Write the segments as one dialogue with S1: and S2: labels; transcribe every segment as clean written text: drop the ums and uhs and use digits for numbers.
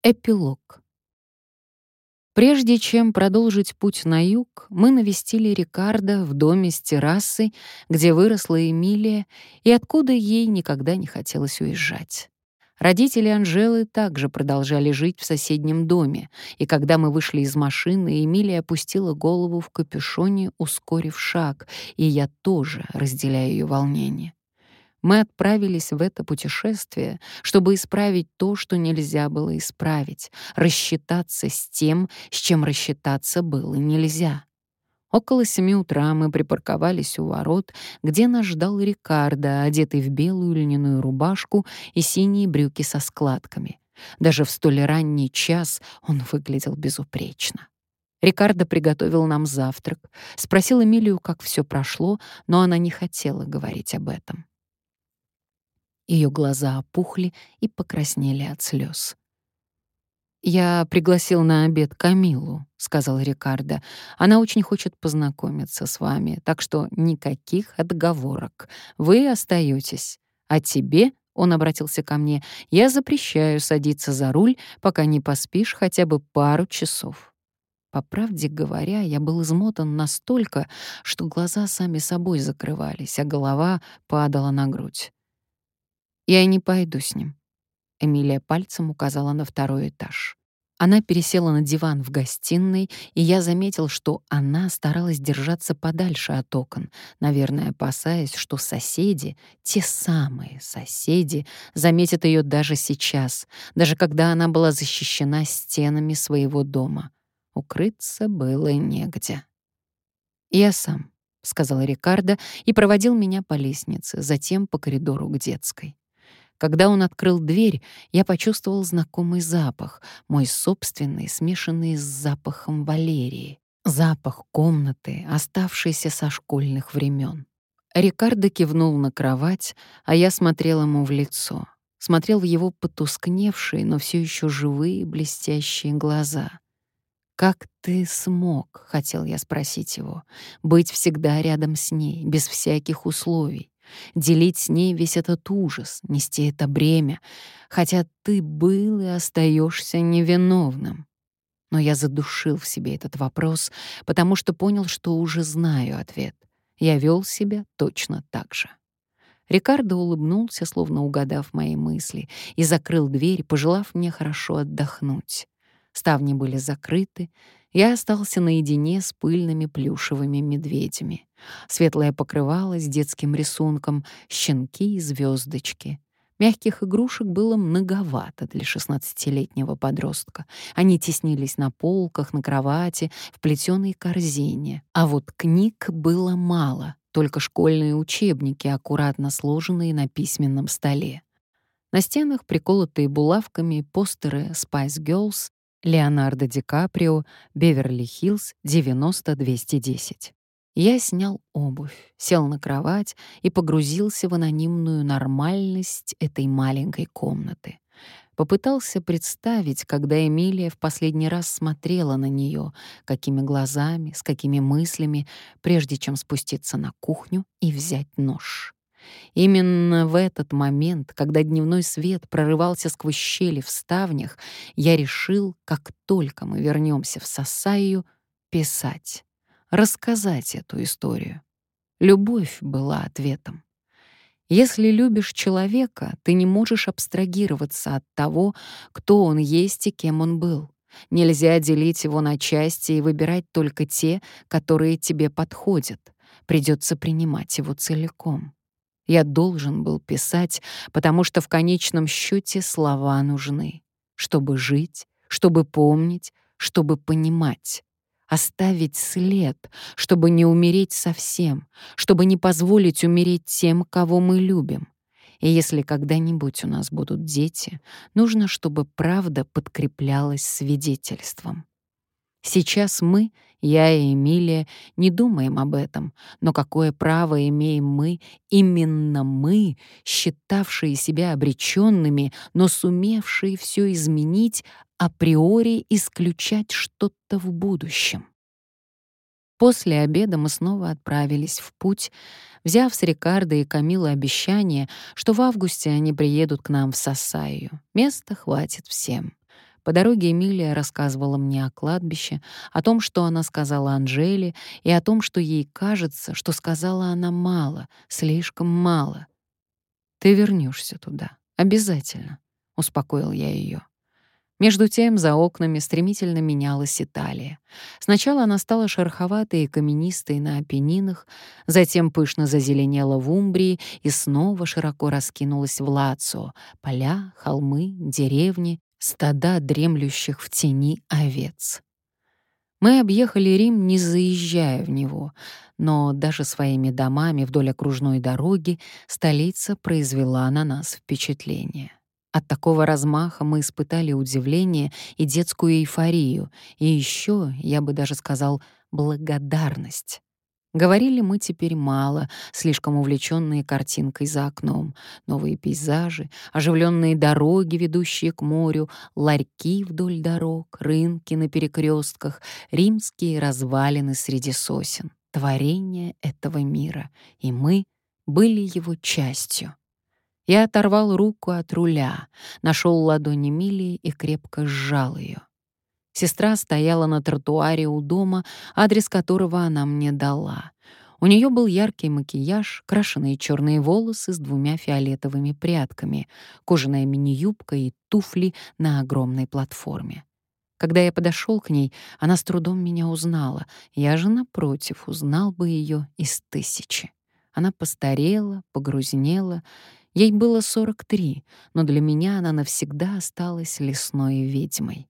S1: Эпилог. Прежде чем продолжить путь на юг, мы навестили Рикардо в доме с террасой, где выросла Эмилия и откуда ей никогда не хотелось уезжать. Родители Анжелы также продолжали жить в соседнем доме, и когда мы вышли из машины, Эмилия опустила голову в капюшоне, ускорив шаг, и я тоже разделяю ее волнение. Мы отправились в это путешествие, чтобы исправить то, что нельзя было исправить, рассчитаться с тем, с чем рассчитаться было нельзя. Около 7 утра мы припарковались у ворот, где нас ждал Рикардо, одетый в белую льняную рубашку и синие брюки со складками. Даже в столь ранний час он выглядел безупречно. Рикардо приготовил нам завтрак, спросил Эмилию, как все прошло, но она не хотела говорить об этом. Ее глаза опухли и покраснели от слез. «Я пригласил на обед Камилу», — сказал Рикардо. «Она очень хочет познакомиться с вами, так что никаких отговорок. Вы остаетесь. А тебе, — он обратился ко мне, — я запрещаю садиться за руль, пока не поспишь хотя бы пару часов». По правде говоря, я был измотан настолько, что глаза сами собой закрывались, а голова падала на грудь. «Я и не пойду с ним». Эмилия пальцем указала на второй этаж. Она пересела на диван в гостиной, и я заметил, что она старалась держаться подальше от окон, наверное, опасаясь, что соседи, те самые соседи, заметят ее даже сейчас, даже когда она была защищена стенами своего дома. Укрыться было негде. «Я сам», — сказал Рикардо и проводил меня по лестнице, затем по коридору к детской. Когда он открыл дверь, я почувствовал знакомый запах, мой собственный, смешанный с запахом Валерии. Запах комнаты, оставшейся со школьных времен. Рикардо кивнул на кровать, а я смотрел ему в лицо. Смотрел в его потускневшие, но все еще живые, блестящие глаза. «Как ты смог, — хотел я спросить его, — быть всегда рядом с ней, без всяких условий, делить с ней весь этот ужас, нести это бремя, хотя ты был и остаешься невиновным?» Но я задушил в себе этот вопрос, потому что понял, что уже знаю ответ. Я вел себя точно так же. Рикардо улыбнулся, словно угадав мои мысли, и закрыл дверь, пожелав мне хорошо отдохнуть. Ставни были закрыты, я остался наедине с пыльными плюшевыми медведями. Светлое покрывало с детским рисунком, щенки и звездочки. Мягких игрушек было многовато для 16-летнего подростка. Они теснились на полках, на кровати, в плетеной корзине. А вот книг было мало, только школьные учебники, аккуратно сложенные на письменном столе. На стенах, приколотые булавками, постеры Spice Girls, Леонардо Ди Каприо, Беверли-Хиллз 90-210. Я снял обувь, сел на кровать и погрузился в анонимную нормальность этой маленькой комнаты. Попытался представить, когда Эмилия в последний раз смотрела на нее, какими глазами, с какими мыслями, прежде чем спуститься на кухню и взять нож. Именно в этот момент, когда дневной свет прорывался сквозь щели в ставнях, я решил, как только мы вернемся в Сасайю, писать, рассказать эту историю. Любовь была ответом. Если любишь человека, ты не можешь абстрагироваться от того, кто он есть и кем он был. Нельзя делить его на части и выбирать только те, которые тебе подходят. Придется принимать его целиком. Я должен был писать, потому что в конечном счете слова нужны. Чтобы жить, чтобы помнить, чтобы понимать. Оставить след, чтобы не умереть совсем, чтобы не позволить умереть тем, кого мы любим. И если когда-нибудь у нас будут дети, нужно, чтобы правда подкреплялась свидетельством. Сейчас мы, я и Эмилия, не думаем об этом, но какое право имеем мы, именно мы, считавшие себя обреченными, но сумевшие все изменить, априори исключать что-то в будущем? После обеда мы снова отправились в путь, взяв с Рикардо и Камилой обещание, что в августе они приедут к нам в Сасайю. Места хватит всем. По дороге Эмилия рассказывала мне о кладбище, о том, что она сказала Анжеле, и о том, что ей кажется, что сказала она мало, слишком мало. «Ты вернешься туда. Обязательно», — успокоил я ее. Между тем за окнами стремительно менялась Италия. Сначала она стала шероховатой и каменистой на Апеннинах, затем пышно зазеленела в Умбрии и снова широко раскинулась в Лацио: поля, холмы, деревни, стада дремлющих в тени овец. Мы объехали Рим, не заезжая в него, но даже своими домами вдоль окружной дороги столица произвела на нас впечатление. От такого размаха мы испытали удивление и детскую эйфорию, и еще, я бы даже сказал, благодарность. Говорили мы теперь мало, слишком увлеченные картинкой за окном. Новые пейзажи, оживленные дороги, ведущие к морю, ларьки вдоль дорог, рынки на перекрестках, римские развалины среди сосен. Творение этого мира. И мы были его частью. Я оторвал руку от руля, нашел ладонь Эмилии и крепко сжал ее. Сестра стояла на тротуаре у дома, адрес которого она мне дала. У нее был яркий макияж, крашеные черные волосы с 2 фиолетовыми прядками, кожаная мини-юбка и туфли на огромной платформе. Когда я подошел к ней, она с трудом меня узнала. Я же, напротив, узнал бы ее из 1000. Она постарела, погрузнела. Ей было 43, но для меня она навсегда осталась лесной ведьмой.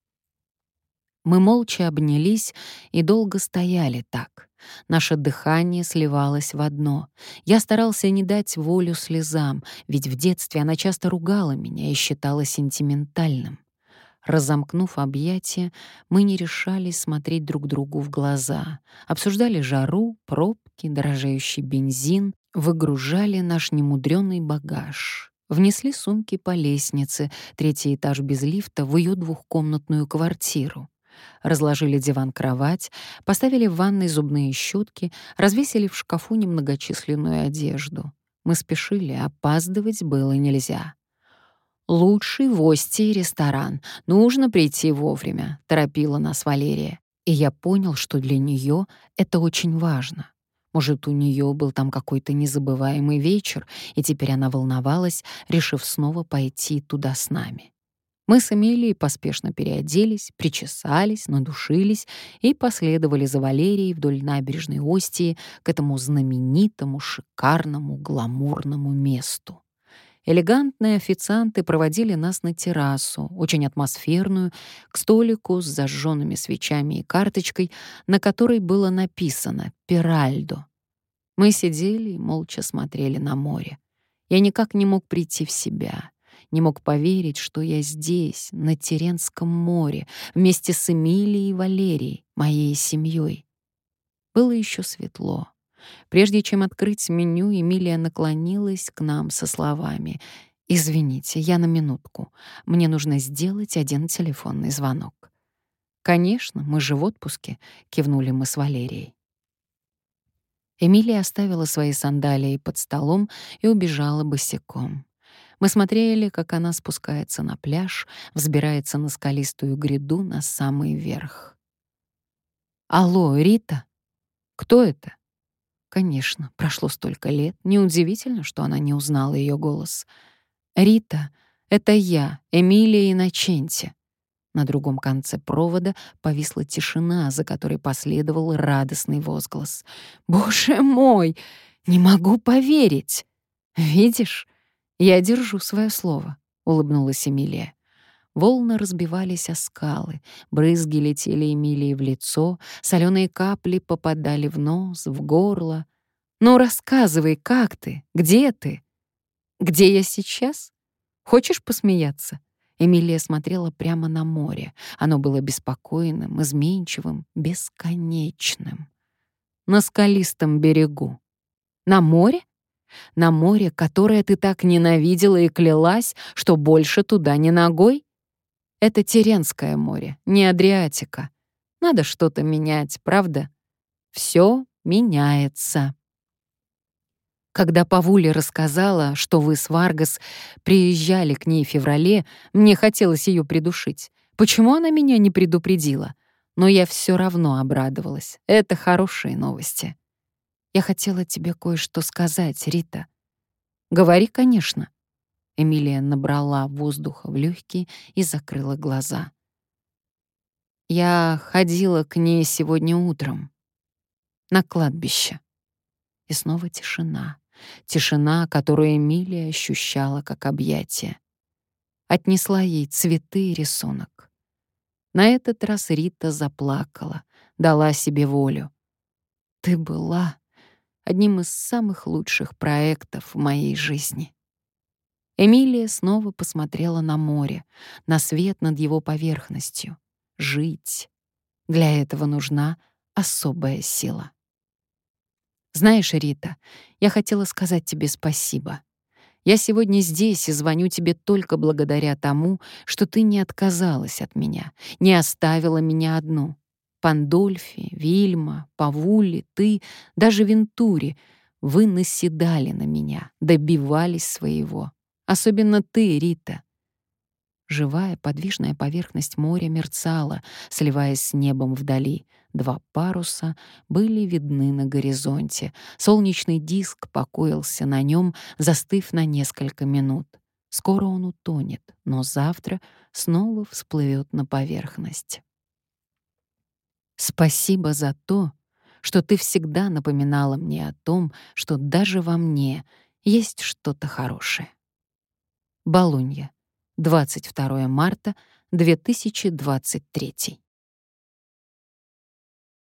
S1: Мы молча обнялись и долго стояли так. Наше дыхание сливалось в одно. Я старался не дать волю слезам, ведь в детстве она часто ругала меня и считала сентиментальным. Разомкнув объятия, мы не решались смотреть друг другу в глаза, обсуждали жару, пробки, дорожающий бензин, выгружали наш немудрёный багаж. Внесли сумки по лестнице, 3-й этаж без лифта, в ее 2-комнатную квартиру. Разложили диван-кровать, поставили в ванной зубные щетки, развесили в шкафу немногочисленную одежду. Мы спешили, опаздывать было нельзя. «Лучший в Остии ресторан. Нужно прийти вовремя», — торопила нас Валерия. И я понял, что для нее это очень важно. Может, у нее был там какой-то незабываемый вечер, и теперь она волновалась, решив снова пойти туда с нами. Мы с Эмилией поспешно переоделись, причесались, надушились и последовали за Валерией вдоль набережной Остии к этому знаменитому, шикарному, гламурному месту. Элегантные официанты проводили нас на террасу, очень атмосферную, к столику с зажженными свечами и карточкой, на которой было написано «Пиральдо». Мы сидели и молча смотрели на море. Я никак не мог прийти в себя, не мог поверить, что я здесь, на Теренском море, вместе с Эмилией и Валерией, моей семьей. Было еще светло. Прежде чем открыть меню, Эмилия наклонилась к нам со словами: «Извините, я на минутку. Мне нужно сделать один телефонный звонок». «Конечно, мы же в отпуске», — кивнули мы с Валерией. Эмилия оставила свои сандалии под столом и убежала босиком. Мы смотрели, как она спускается на пляж, взбирается на скалистую гряду на самый верх. «Алло, Рита? Кто это?» Конечно, прошло столько лет. Неудивительно, что она не узнала ее голос. «Рита, это я, Эмилия Инноченти». На другом конце провода повисла тишина, за которой последовал радостный возглас. «Боже мой! Не могу поверить!» «Видишь, я держу свое слово», — улыбнулась Эмилия. Волны разбивались о скалы, брызги летели Эмилии в лицо, соленые капли попадали в нос, в горло. «Ну, рассказывай, как ты? Где ты?» «Где я сейчас? Хочешь посмеяться?» Эмилия смотрела прямо на море. Оно было беспокойным, изменчивым, бесконечным. «На скалистом берегу». «На море? На море, которое ты так ненавидела и клялась, что больше туда ни ногой?» «Это Теренское море, не Адриатика. Надо что-то менять, правда? Все меняется». Когда Павуля рассказала, что вы с Варгас приезжали к ней в феврале, мне хотелось ее придушить. Почему она меня не предупредила? Но я все равно обрадовалась. Это хорошие новости. Я хотела тебе кое-что сказать, Рита. Говори, конечно. Эмилия набрала воздуха в легкие и закрыла глаза. Я ходила к ней сегодня утром на кладбище. И снова тишина. Тишина, которую Эмилия ощущала как объятие. Отнесла ей цветы и рисунок. На этот раз Рита заплакала, дала себе волю. «Ты была одним из самых лучших проектов в моей жизни». Эмилия снова посмотрела на море, на свет над его поверхностью. Жить. Для этого нужна особая сила. Знаешь, Рита, я хотела сказать тебе спасибо. Я сегодня здесь и звоню тебе только благодаря тому, что ты не отказалась от меня, не оставила меня одну. Пандольфи, Вильма, Павулли, ты, даже Вентури — вы наседали на меня, добивались своего. Особенно ты, Рита. Живая подвижная поверхность моря мерцала, сливаясь с небом вдали. Два паруса были видны на горизонте. Солнечный диск покоился на нем, застыв на несколько минут. Скоро он утонет, но завтра снова всплывет на поверхность. Спасибо за то, что ты всегда напоминала мне о том, что даже во мне есть что-то хорошее. Болонья. 22 марта 2023.